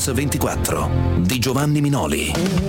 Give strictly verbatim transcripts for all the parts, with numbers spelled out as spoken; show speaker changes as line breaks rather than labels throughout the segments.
Mix ventiquattro di Giovanni Minoli.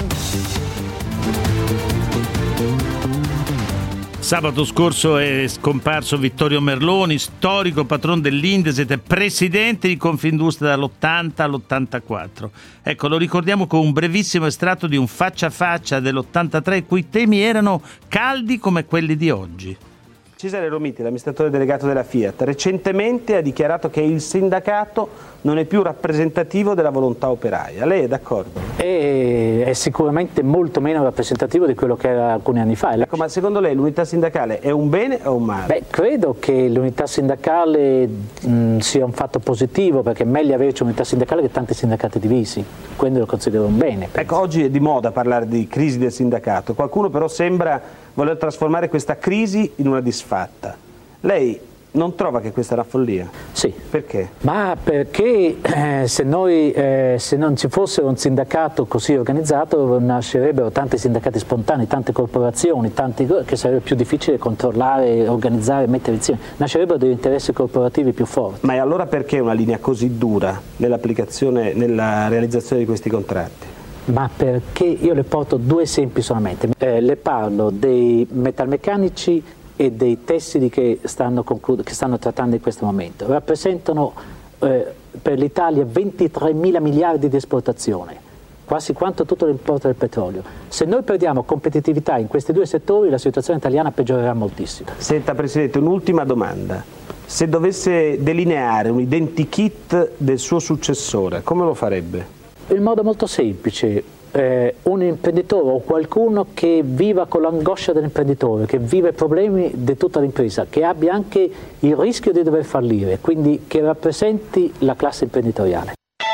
Sabato scorso è scomparso Vittorio Merloni, storico patron dell'Indesit e presidente di Confindustria dall'ottanta all'ottantaquattro. Ecco, lo ricordiamo con un brevissimo estratto di un faccia a faccia dell'ottantatré, i cui temi erano caldi come quelli di oggi.
Cesare Romiti, l'amministratore delegato della Fiat, recentemente ha dichiarato che il sindacato non è più rappresentativo della volontà operaia. Lei è d'accordo?
È, è sicuramente molto meno rappresentativo di quello che era alcuni anni fa.
Ecco, ma secondo lei l'unità sindacale è un bene o un male?
Beh, credo che l'unità sindacale mh, sia un fatto positivo, perché è meglio averci un'unità sindacale che tanti sindacati divisi, quindi lo considero un bene. Penso.
Ecco, oggi è di moda parlare di crisi del sindacato, qualcuno però sembra voler trasformare questa crisi in una disfatta. Lei non trova che questa è una follia?
Sì.
Perché?
Ma perché eh, se, noi, eh, se non ci fosse un sindacato così organizzato nascerebbero tanti sindacati spontanei, tante corporazioni, tanti, che sarebbe più difficile controllare, organizzare, mettere insieme. Nascerebbero degli interessi corporativi più forti.
Ma allora perché una linea così dura nell'applicazione, nella realizzazione di questi contratti?
Ma perché io le porto due esempi solamente. Eh, le parlo dei metalmeccanici e dei tessili che stanno, conclu- che stanno trattando in questo momento. Rappresentano eh, per l'Italia ventitremila miliardi di esportazione, quasi quanto tutto l'importo del petrolio. Se noi perdiamo competitività in questi due settori, la situazione italiana peggiorerà moltissimo.
Senta Presidente, un'ultima domanda. Se dovesse delineare un identikit del suo successore, come lo farebbe?
In modo molto semplice, eh, un imprenditore o qualcuno che viva con l'angoscia dell'imprenditore, che vive i problemi di tutta l'impresa, che abbia anche il rischio di dover fallire, quindi che rappresenti la classe imprenditoriale.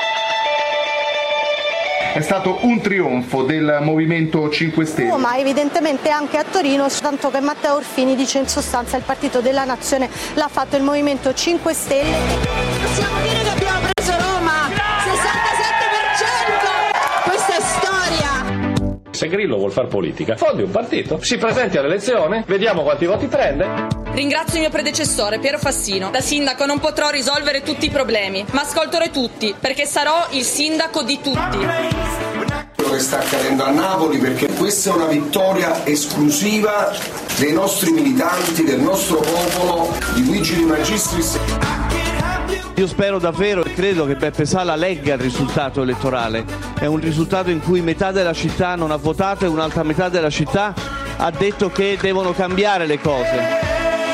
È stato un trionfo del Movimento cinque Stelle.
Oh, ma evidentemente anche a Torino, tanto che Matteo Orfini dice in sostanza il Partito della Nazione l'ha fatto il Movimento cinque Stelle.
Possiamo dire che abbiamo preso Roma, sessantasette per cento, questa è storia.
Se Grillo vuol far politica, fondi un partito, si presenti all'elezione, vediamo quanti voti prende.
Ringrazio il mio predecessore Piero Fassino. Da sindaco non potrò risolvere tutti i problemi, ma ascolterò tutti, perché sarò il sindaco di tutti.
Quello che sta accadendo a Napoli, perché questa è una vittoria esclusiva dei nostri militanti, del nostro popolo, di Luigi Di Magistris.
Io spero davvero e credo che Beppe Sala legga il risultato elettorale. È un risultato in cui metà della città non ha votato e un'altra metà della città ha detto che devono cambiare le cose.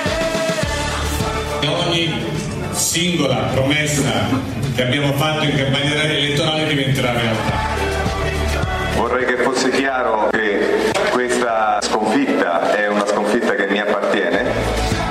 Ogni singola promessa che abbiamo fatto in campagna elettorale diventerà realtà.
Vorrei che fosse chiaro che questa sconfitta è una sconfitta che mi appartiene.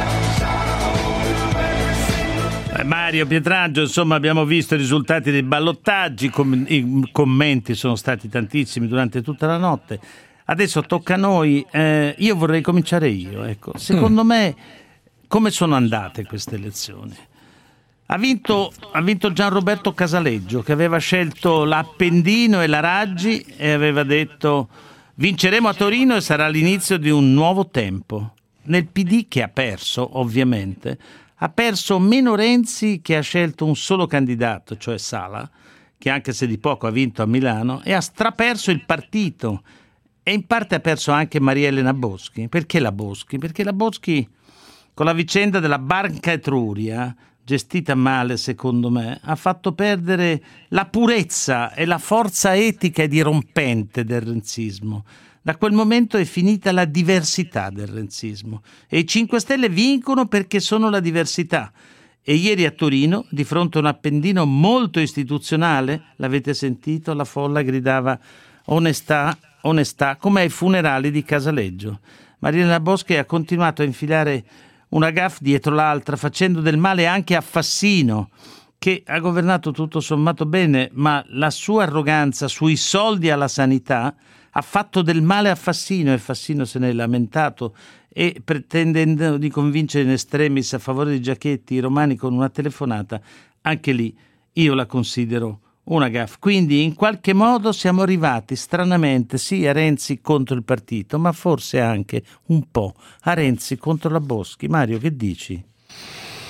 Mario Pietrangelo, insomma, abbiamo visto i risultati dei ballottaggi, i commenti sono stati tantissimi durante tutta la notte. Adesso tocca a noi, eh, io vorrei cominciare io, ecco. Secondo mm. me, come sono andate queste elezioni? Ha vinto, ha vinto Gianroberto Casaleggio, che aveva scelto l'Appendino e la Raggi e aveva detto vinceremo a Torino e sarà l'inizio di un nuovo tempo. Nel P D, che ha perso, ovviamente, ha perso meno Renzi, che ha scelto un solo candidato, cioè Sala, che anche se di poco ha vinto a Milano, e ha straperso il partito. E in parte ha perso anche Maria Elena Boschi. Perché la Boschi? Perché la Boschi, con la vicenda della Banca Etruria, gestita male secondo me, ha fatto perdere la purezza e la forza etica e dirompente del renzismo. Da quel momento è finita la diversità del renzismo e i cinque Stelle vincono perché sono la diversità. E ieri a Torino, di fronte a un Appendino molto istituzionale, l'avete sentito, la folla gridava onestà, onestà, come ai funerali di Casaleggio. Maria Elena Boschi ha continuato a infilare una gaffe dietro l'altra, facendo del male anche a Fassino, che ha governato tutto sommato bene, ma la sua arroganza sui soldi alla sanità ha fatto del male a Fassino e Fassino se ne è lamentato e, pretendendo di convincere in estremis a favore di Giachetti i romani con una telefonata, anche lì io la considero una gaffe. Quindi in qualche modo siamo arrivati stranamente sì a Renzi contro il partito, ma forse anche un po' a Renzi contro la Boschi. Mario, che dici?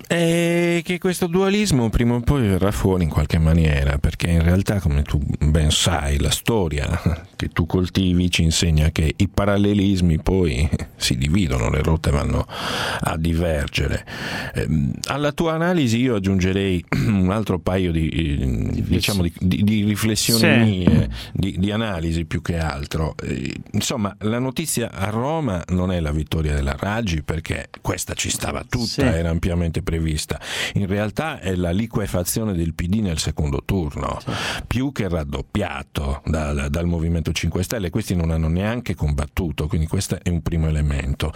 E che questo dualismo prima o poi verrà fuori in qualche maniera, perché in realtà, come tu ben sai, la storia che tu coltivi ci insegna che i parallelismi poi si dividono, le rotte vanno a divergere. Alla tua analisi io aggiungerei un altro paio di, diciamo, di, di, di riflessioni sì. mie, di, di analisi più che altro. Insomma, la notizia a Roma non è la vittoria della Raggi, perché questa ci stava tutta, sì. era ampiamente prevista. In realtà è la liquefazione del P D nel secondo turno, sì. più che raddoppiato dal, dal Movimento cinque Stelle. Questi non hanno neanche combattuto, quindi questo è un primo elemento.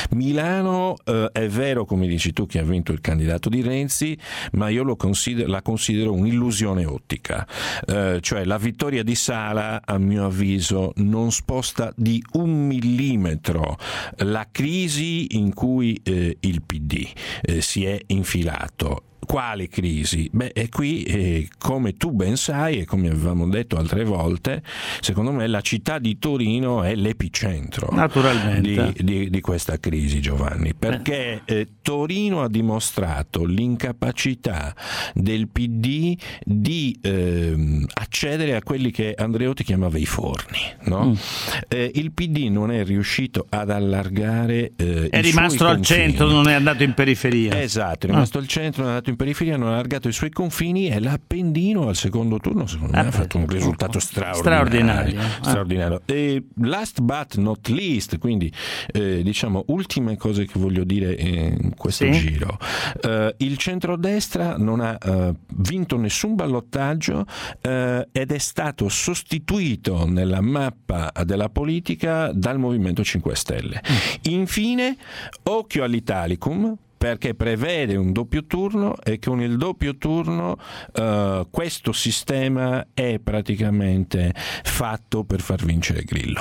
Milano eh, è vero, come dici tu, che ha vinto il candidato di Renzi, ma io lo considero, la considero un'illusione ottica, eh, cioè la vittoria di Sala, a mio avviso, non sposta di un millimetro la crisi in cui eh, il P D eh, si è infilato. Quale crisi? Beh, e qui, eh, come tu ben sai e come avevamo detto altre volte, secondo me la città di Torino è l'epicentro Naturalmente. Di, di, di questa crisi, Giovanni, perché eh, Torino ha dimostrato l'incapacità del P D di eh, accedere a quelli che Andreotti chiamava i forni, no? Mm. Eh, il P D non è riuscito ad allargare eh,
è
i
rimasto
suoi
al
confini.
Centro, non è andato in periferia.
Esatto, è rimasto ah. al centro, non è andato in periferia, hanno allargato i suoi confini e l'Appendino al secondo turno secondo me ah, ha fatto un risultato straordinario,
straordinario.
straordinario. Ah. E last but not least, quindi eh, diciamo ultime cose che voglio dire in questo sì. giro, eh, il centrodestra non ha eh, vinto nessun ballottaggio eh, ed è stato sostituito nella mappa della politica dal Movimento cinque Stelle. Mm. Infine, occhio all'Italicum, perché prevede un doppio turno e con il doppio turno uh, questo sistema è praticamente fatto per far vincere Grillo.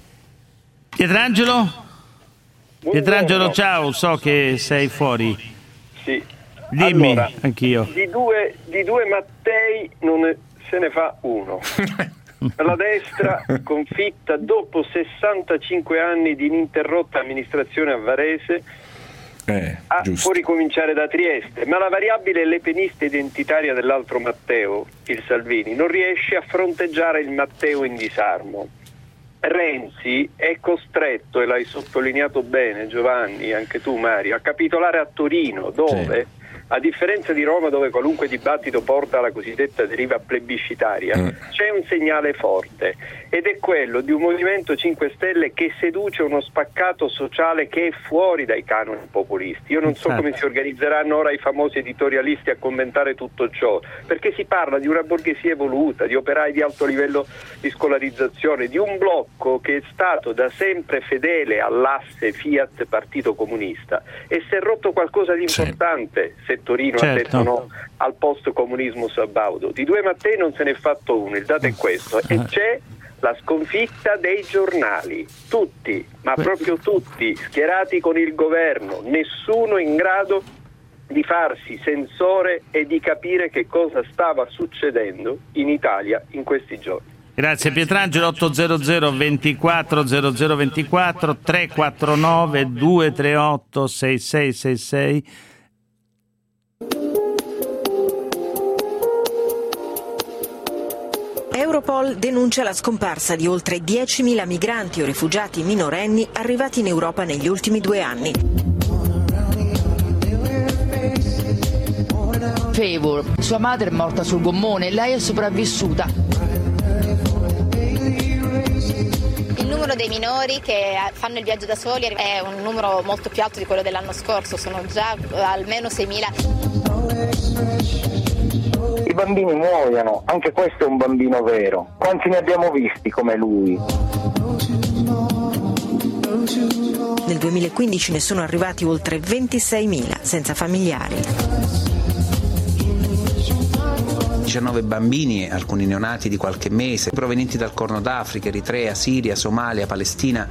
Pietrangelo? Buongiorno. Pietrangelo, ciao, so che sei fuori.
Sì.
Dimmi,
allora,
anch'io.
Di due, di due Mattei non ne, se ne fa uno. La destra sconfitta dopo sessantacinque anni di ininterrotta amministrazione a Varese.
Eh,
ah, può ricominciare da Trieste, ma la variabile lepenista identitaria dell'altro Matteo, il Salvini, non riesce a fronteggiare il Matteo in disarmo. Renzi è costretto, e l'hai sottolineato bene Giovanni, anche tu Mario, a capitolare a Torino, dove, sì. a differenza di Roma, dove qualunque dibattito porta alla cosiddetta deriva plebiscitaria, mm. c'è un segnale forte, ed è quello di un Movimento cinque Stelle che seduce uno spaccato sociale che è fuori dai canoni populisti. Io non so come si organizzeranno ora i famosi editorialisti a commentare tutto ciò, perché si parla di una borghesia evoluta, di operai di alto livello di scolarizzazione, di un blocco che è stato da sempre fedele all'asse Fiat Partito Comunista, e si è rotto qualcosa di importante sì. se Torino certo. ha detto no al post-comunismo sabaudo. Di due Mattei non se n'è fatto uno, il dato è questo, e c'è la sconfitta dei giornali, tutti, ma proprio tutti, schierati con il governo, nessuno in grado di farsi sensore e di capire che cosa stava succedendo in Italia in questi giorni.
Grazie Pietrangelo. Ottocento ventiquattro zero zero ventiquattro tre quattro nove due tre otto sei sei sei sei.
Europol denuncia la scomparsa di oltre diecimila migranti o rifugiati minorenni arrivati in Europa negli ultimi due anni.
Favor, sua madre è morta sul gommone, lei è sopravvissuta.
Il numero dei minori che fanno il viaggio da soli è un numero molto più alto di quello dell'anno scorso, sono già almeno seimila.
I bambini muoiono, anche questo è un bambino vero. Quanti ne abbiamo visti come lui?
Nel duemilaquindici ne sono arrivati oltre ventiseimila senza familiari.
diciannove bambini, alcuni neonati di qualche mese, provenienti dal Corno d'Africa, Eritrea, Siria, Somalia, Palestina.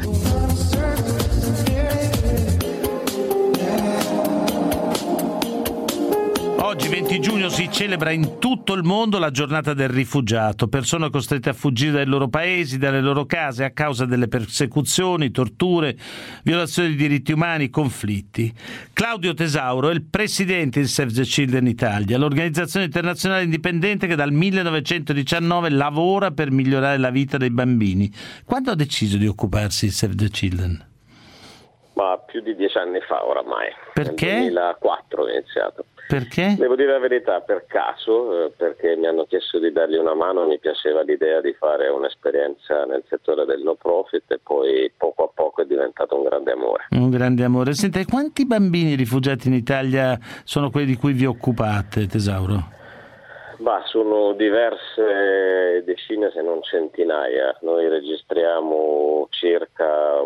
Oggi, venti giugno, si celebra in tutto il mondo la giornata del rifugiato, persone costrette a fuggire dai loro paesi, dalle loro case a causa delle persecuzioni, torture, violazioni di diritti umani, conflitti. Claudio Tesauro è il presidente di Save the Children Italia, l'organizzazione internazionale indipendente che dal millenovecentodiciannove lavora per migliorare la vita dei bambini. Quando ha deciso di occuparsi di Save the Children?
Ma più di dieci anni fa oramai.
Perché?
Nel duemilaquattro ho iniziato.
Perché?
Devo dire la verità, per caso, eh, perché mi hanno chiesto di dargli una mano, mi piaceva l'idea di fare un'esperienza nel settore del no profit e poi poco a poco è diventato un grande amore.
Un grande amore. Senta, quanti bambini rifugiati in Italia sono quelli di cui vi occupate, Tesauro?
Bah, sono diverse decine se non centinaia. Noi registriamo circa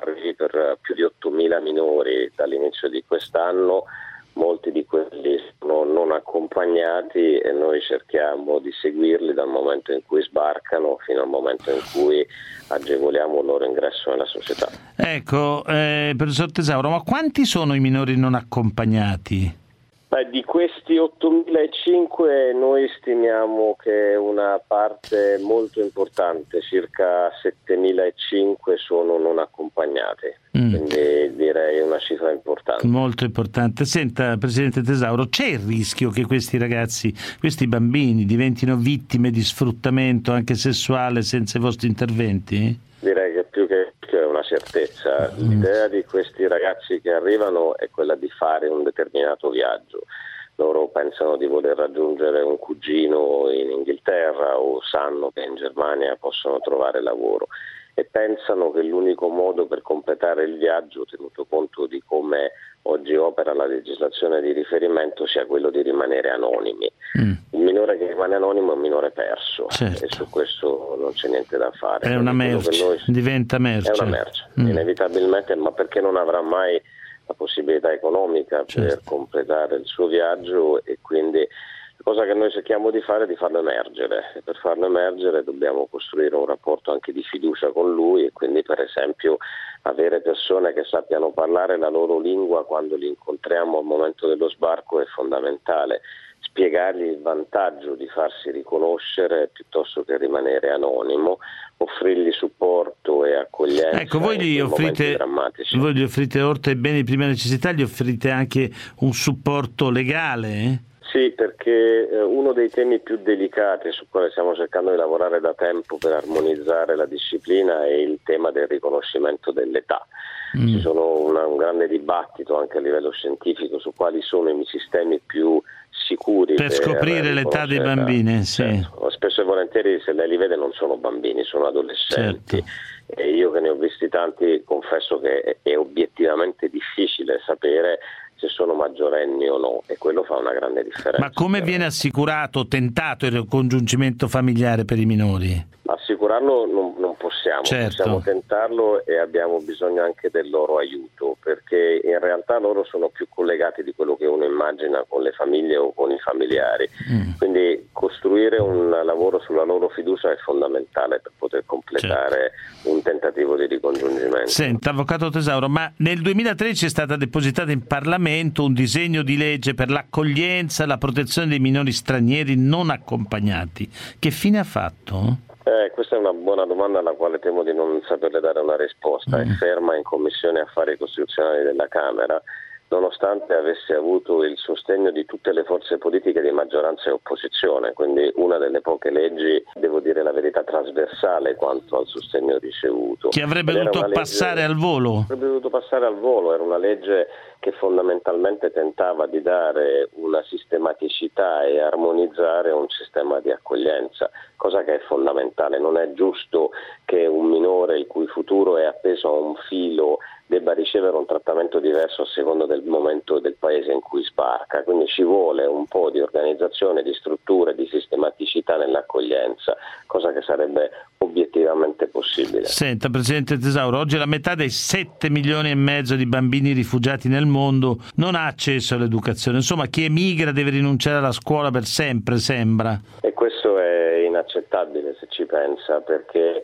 per più di ottomila minori dall'inizio di quest'anno. Molti di quelli sono non accompagnati e noi cerchiamo di seguirli dal momento in cui sbarcano fino al momento in cui agevoliamo il loro ingresso nella società.
Ecco, eh, professor Tesauro, ma quanti sono i minori non accompagnati?
Beh, di questi ottomilacinque noi stimiamo che una parte molto importante, circa settemilacinque, sono non accompagnati, mm. quindi direi una cifra importante.
Molto importante. Senta, Presidente Tesauro, c'è il rischio che questi ragazzi, questi bambini diventino vittime di sfruttamento anche sessuale senza i vostri interventi?
Direi che più che è una certezza. L'idea di questi ragazzi che arrivano è quella di fare un determinato viaggio. Loro pensano di voler raggiungere un cugino in Inghilterra o sanno che in Germania possono trovare lavoro e pensano che l'unico modo per completare il viaggio, tenuto conto di come oggi opera la legislazione di riferimento, sia quello di rimanere anonimi. Mm. Un minore che rimane anonimo è un minore perso, certo. E su questo non c'è niente da fare.
È una merce, noi... diventa merce.
È una merce, mm. inevitabilmente, ma perché non avrà mai la possibilità economica, certo, per completare il suo viaggio, e quindi la cosa che noi cerchiamo di fare è di farlo emergere, e per farlo emergere dobbiamo costruire un rapporto anche di fiducia con lui, e quindi per esempio avere persone che sappiano parlare la loro lingua quando li incontriamo al momento dello sbarco è fondamentale. Spiegargli il vantaggio di farsi riconoscere piuttosto che rimanere anonimo, offrirgli supporto e accoglienza.
Ecco, voi gli offrite, voi gli offrite, oltre ai beni di prima necessità, gli offrite anche un supporto legale? Eh?
Sì, perché uno dei temi più delicati su quale stiamo cercando di lavorare da tempo per armonizzare la disciplina è il tema del riconoscimento dell'età. Mm. Ci sono una, un grande dibattito anche a livello scientifico su quali sono i sistemi più sicuri
per, per scoprire l'età dei bambini. Sì.
Certo. Spesso e volentieri, se lei li vede, non sono bambini, sono adolescenti. Certo. E io che ne ho visti tanti confesso che è obiettivamente difficile sapere se sono maggiorenni o no, e quello fa una grande differenza.
Ma come viene assicurato, tentato il ricongiungimento familiare per i minori?
Assicurarlo non, non possiamo,
certo,
possiamo tentarlo, e abbiamo bisogno anche del loro aiuto, perché in realtà loro sono più collegati di quello che uno immagina con le famiglie o con i familiari. Mm. Quindi costruire un lavoro sulla loro fiducia è fondamentale per poter completare, certo, un tentativo di ricongiungimento.
Senta, Avvocato Tesauro, ma nel duemilatredici è stata depositata in Parlamento un disegno di legge per l'accoglienza e la protezione dei minori stranieri non accompagnati. Che fine ha fatto?
Eh, questa è una buona domanda alla quale temo di non saperle dare una risposta. Mm. È ferma in Commissione Affari Costituzionali della Camera, nonostante avesse avuto il sostegno di tutte le forze politiche di maggioranza e opposizione, quindi una delle poche leggi, devo dire la verità, trasversale quanto al sostegno ricevuto.
Che avrebbe dovuto passare legge, al volo?
Avrebbe dovuto passare al volo, era una legge che fondamentalmente tentava di dare una sistematicità e armonizzare un sistema di accoglienza, cosa che è fondamentale. Non è giusto che un minore il cui futuro è appeso a un filo debba ricevere un trattamento diverso a seconda del momento del paese in cui sbarca, quindi ci vuole un po' di organizzazione, di strutture, di sistematicità nell'accoglienza, cosa che sarebbe obiettivamente possibile.
Senta, Presidente Tesauro, oggi la metà dei sette milioni e mezzo di bambini rifugiati nel mondo non ha accesso all'educazione, insomma chi emigra deve rinunciare alla scuola per sempre, sembra.
E questo è inaccettabile se ci pensa, perché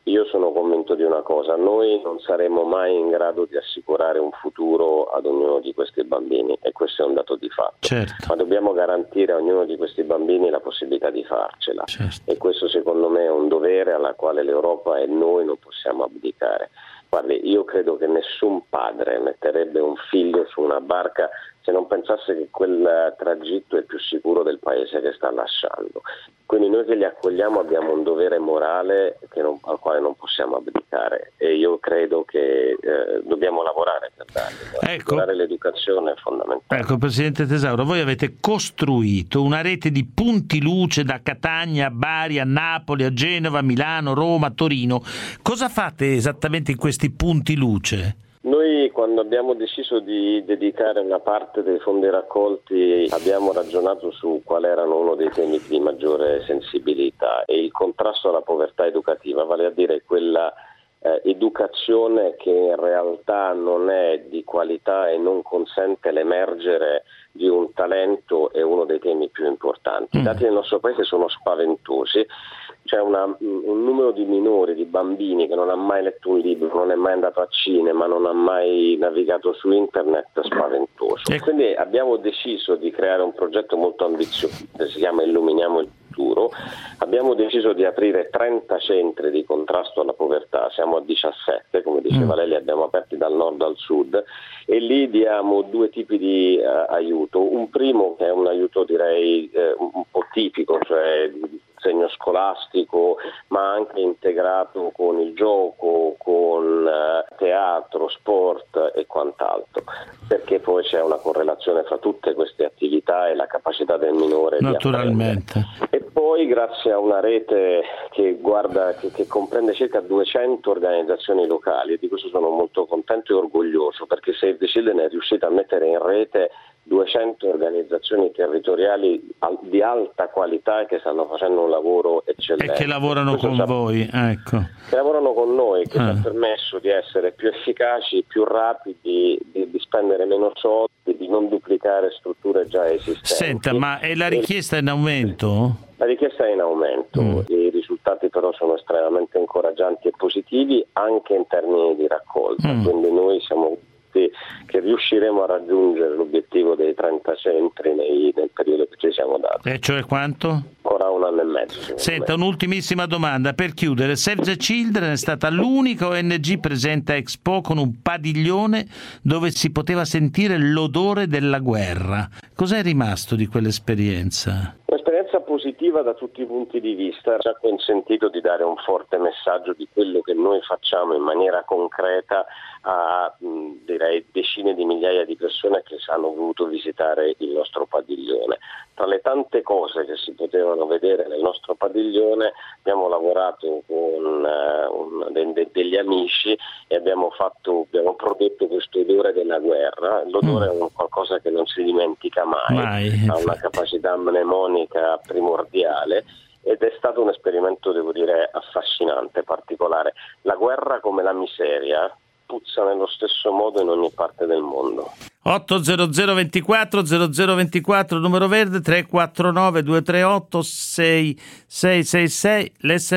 io sono convinto di una cosa: noi non saremo mai in grado di assicurare un futuro ad ognuno di questi bambini, e questo è un dato di fatto.
Certo.
Ma dobbiamo garantire a ognuno di questi bambini la possibilità di farcela,
certo.
E questo secondo me è un dovere alla quale l'Europa e noi non possiamo abdicare. Guardi, io credo che nessun padre metterebbe un figlio su una barca se non pensasse che quel tragitto è il più sicuro del paese che sta lasciando. Quindi noi che li accogliamo abbiamo un dovere morale che non, al quale non possiamo abdicare, e io credo che eh, dobbiamo lavorare per darli.
Ecco.
L'educazione è fondamentale.
Ecco, Presidente Tesauro, voi avete costruito una rete di punti luce da Catania a Bari, a Napoli, a Genova, a Milano, Roma, Torino. Cosa fate esattamente in questi punti luce?
Noi, quando abbiamo deciso di dedicare una parte dei fondi raccolti, abbiamo ragionato su qual erano uno dei temi di maggiore sensibilità, e il contrasto alla povertà educativa, vale a dire quella eh, educazione che in realtà non è di qualità e non consente l'emergere di un talento, è uno dei temi più importanti. I dati del nostro paese sono spaventosi. C'è una, un numero di minori, di bambini che non ha mai letto un libro, non è mai andato a cinema, non ha mai navigato su internet, spaventoso. E quindi abbiamo deciso di creare un progetto molto ambizioso che si chiama Illuminiamo il futuro. Abbiamo deciso di aprire trenta centri di contrasto alla povertà, siamo a diciassette, come diceva lei, li abbiamo aperti dal nord al sud, e lì diamo due tipi di uh, aiuto. Un primo che è un aiuto, direi, eh, un po' tipico, cioè segno scolastico, ma anche integrato con il gioco, con eh, teatro, sport e quant'altro, perché poi c'è una correlazione fra tutte queste attività e la capacità del minore
naturalmente
di apprendere. E poi grazie a una rete che guarda che, che comprende circa duecento organizzazioni locali, e di questo sono molto contento e orgoglioso, perché Save the Children è riuscita a mettere in rete duecento organizzazioni territoriali di alta qualità e che stanno facendo un lavoro eccellente.
E che lavorano Questo con voi, ecco.
Che lavorano con noi, che
ah.
ci ha permesso di essere più efficaci, più rapidi, di, di spendere meno soldi, di non duplicare strutture già esistenti.
Senta, ma è la richiesta in aumento?
La richiesta è in aumento, mm. i risultati però sono estremamente incoraggianti e positivi anche in termini di raccolta, mm. quindi noi siamo che riusciremo a raggiungere l'obiettivo dei trenta centri nei, nel periodo che ci siamo dati.
E cioè quanto?
Ancora un anno e mezzo.
Senta, me. un'ultimissima domanda per chiudere. Save the Children è stata l'unica O N G presente a Expo con un padiglione dove si poteva sentire l'odore della guerra. Cos'è rimasto di quell'esperienza?
Un'esperienza positiva da tutti i punti di vista, ci ha consentito di dare un forte messaggio di quello che noi facciamo in maniera concreta a direi decine di migliaia di persone che hanno voluto visitare il nostro padiglione. Tra le tante cose che si potevano vedere nel nostro padiglione abbiamo lavorato con uh, un, de, degli amici e abbiamo fatto abbiamo prodotto questo odore della guerra. L'odore mm. è un qualcosa che non si dimentica mai, mai. Ha una capacità mnemonica primordiale. Ed è stato un esperimento, devo dire, affascinante, particolare. La guerra, come la miseria, puzza nello stesso modo in ogni parte del mondo.
otto zero zero ventiquattro zero zero ventiquattro numero verde, tre quattro nove due tre otto sei sei sei sei,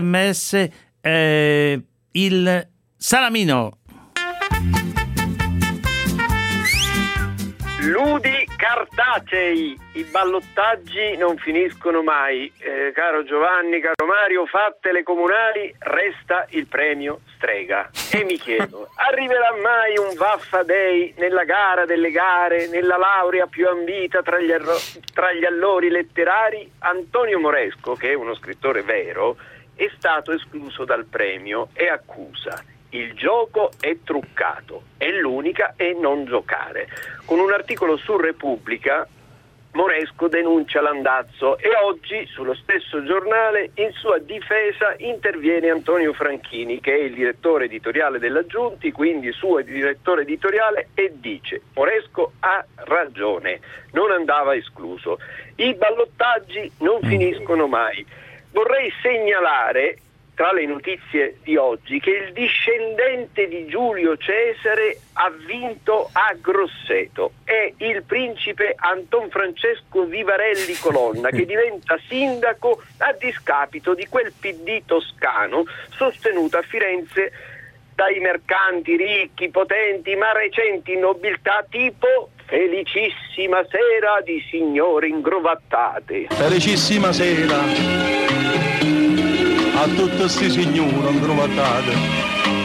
l'sms è il Salamino.
Ludi cartacei, i ballottaggi non finiscono mai. Eh, caro Giovanni, caro Mario, fatte le comunali, resta il premio Strega. E mi chiedo, arriverà mai un Vaffa Day nella gara delle gare, nella laurea più ambita tra gli, arro- tra gli allori letterari? Antonio Moresco, che è uno scrittore vero, è stato escluso dal premio e accusa: il gioco è truccato, è l'unica e non giocare. Con un articolo su Repubblica, Moresco denuncia l'andazzo e oggi sullo stesso giornale in sua difesa interviene Antonio Franchini, che è il direttore editoriale della Giunti, quindi suo direttore editoriale, e dice: Moresco ha ragione, non andava escluso. I ballottaggi non finiscono mai. Vorrei segnalare tra le notizie di oggi che il discendente di Giulio Cesare ha vinto a Grosseto. È il principe Anton Francesco Vivarelli Colonna che diventa sindaco a discapito di quel P D toscano sostenuto a Firenze dai mercanti ricchi, potenti, ma recenti nobiltà tipo felicissima sera di signore ingrovattate.
Felicissima sera a tutti sti signori ingrovattate.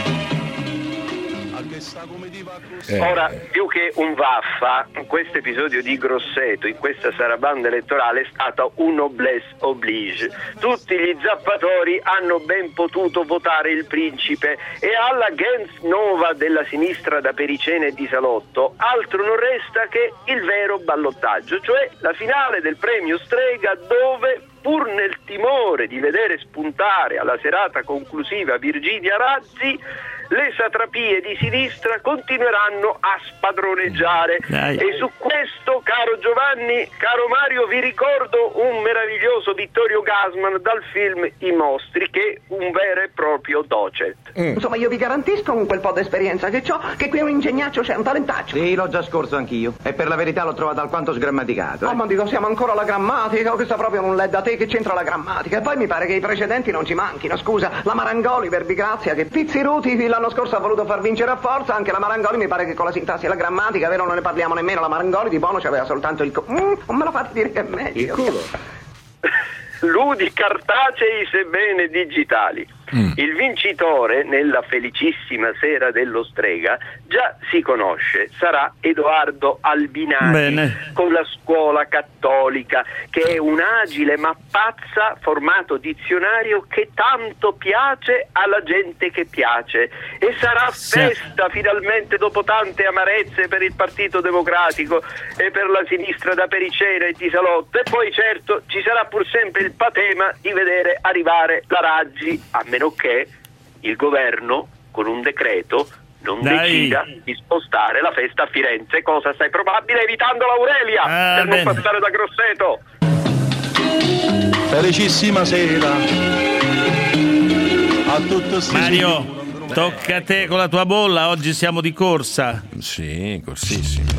Eh. Ora, più che un vaffa, questo episodio di Grosseto in questa sarabanda elettorale è stato un noblesse oblige. Tutti gli zappatori hanno ben potuto votare il principe e alla gens nova della sinistra da Pericene e di Salotto altro non resta che il vero ballottaggio, cioè la finale del premio Strega, dove pur nel timore di vedere spuntare alla serata conclusiva Virginia Razzi, le satrapie di sinistra continueranno a spadroneggiare. Dai. E su questo, caro Giovanni, caro Mario, vi ricordo un meraviglioso Vittorio Gassman dal film I Mostri, che è un vero e proprio docet.
Mm. Insomma, io vi garantisco con quel po' d'esperienza che ho che qui è un ingegnaccio, c'è un talentaccio.
Sì, l'ho già scorso anch'io. E per la verità l'ho trovato alquanto sgrammaticato.
Eh?
Oh,
ma dico, siamo ancora alla grammatica, questo proprio non l'è da te, che c'entra la grammatica. E poi mi pare che i precedenti non ci manchino. Scusa, la Marangoli, Verbigrazia, che Pizziruti l'anno scorso ha voluto far vincere a forza, anche la Marangoli mi pare che con la sintassi e la grammatica, vero, non ne parliamo nemmeno, la Marangoli di buono c'aveva soltanto il co- mm, non me lo fate dire che è meglio.
Il culo. Ludi cartacei sebbene digitali. Mm. Il vincitore nella felicissima sera dello Strega già si conosce, sarà Edoardo Albinati. Bene. Con la scuola cattolica, che è un agile ma pazza formato dizionario che tanto piace alla gente che piace, e sarà festa finalmente dopo tante amarezze per il Partito Democratico e per la sinistra da Pericena e di Salotto. E poi certo ci sarà pur sempre il patema di vedere arrivare la Raggi, a meno che il governo con un decreto non Dai. decida di spostare la festa a Firenze, cosa assai probabile, evitando l'Aurelia ah, per bene. non passare da Grosseto.
Felicissima sera a tutti sti
Mario,
signori.
Tocca a te con la tua bolla, oggi siamo di corsa.
Sì, corsissimo.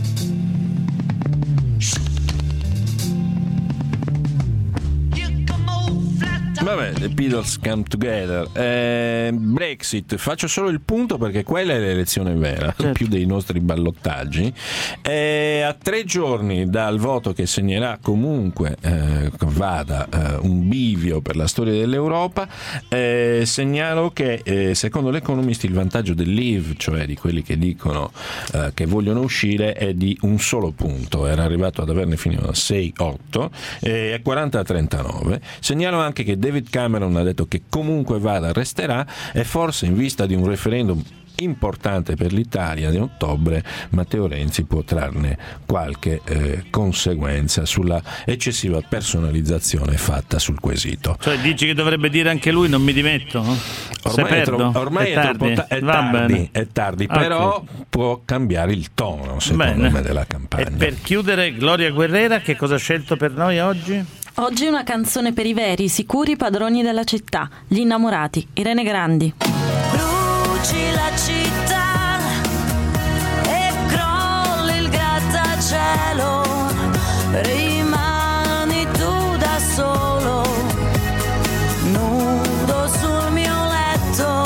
Vabbè, the Beatles come together. Eh, Brexit, faccio solo il punto perché quella è l'elezione vera, certo. più dei nostri ballottaggi. Eh, a tre giorni dal voto che segnerà comunque eh, vada eh, un bivio per la storia dell'Europa, eh, segnalo che eh, secondo l'Economist il vantaggio del Leave, cioè di quelli che dicono eh, che vogliono uscire, è di un solo punto, era arrivato ad averne fino a sei otto e a quaranta a trentanove. Segnalo anche che David Cameron ha detto che comunque vada resterà, e forse in vista di un referendum importante per l'Italia di ottobre Matteo Renzi può trarne qualche eh, conseguenza sulla eccessiva personalizzazione fatta sul quesito.
Cioè dici che dovrebbe dire anche lui non mi dimetto?
Ormai, è, tro- ormai è, è troppo ta- è tardi, è tardi okay. Però può cambiare il tono secondo bene. me della campagna.
E per chiudere, Gloria Guerrera, che cosa ha scelto per noi oggi?
Oggi una canzone per i veri, sicuri padroni della città, gli innamorati, Irene Grandi.
Bruci la città e crolli il grattacielo, rimani tu da solo, nudo sul mio letto.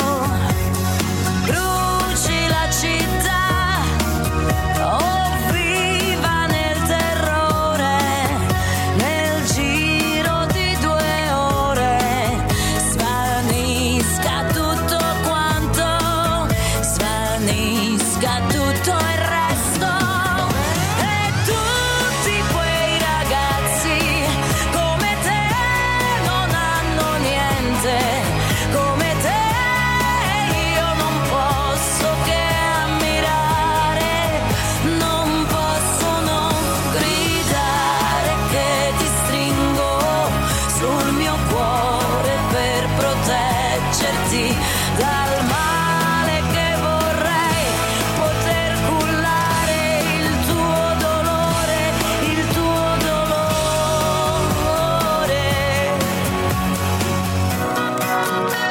Bruci la città, oh viva nel terrore, nel giro di due ore svanisca tutto quanto, svanisca tutto il resto. E tutti quei ragazzi come te non hanno niente, come te io non posso che ammirare, non posso non gridare che ti stringo sul mio cuore per proteggerti dal male che vorrei poter cullare il tuo dolore, il tuo dolore.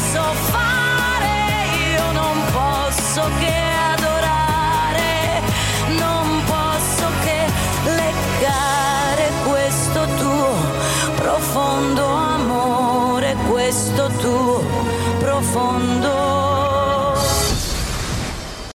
posso fare, io non posso che adorare, non posso che leccare questo tuo profondo amore, questo tuo profondo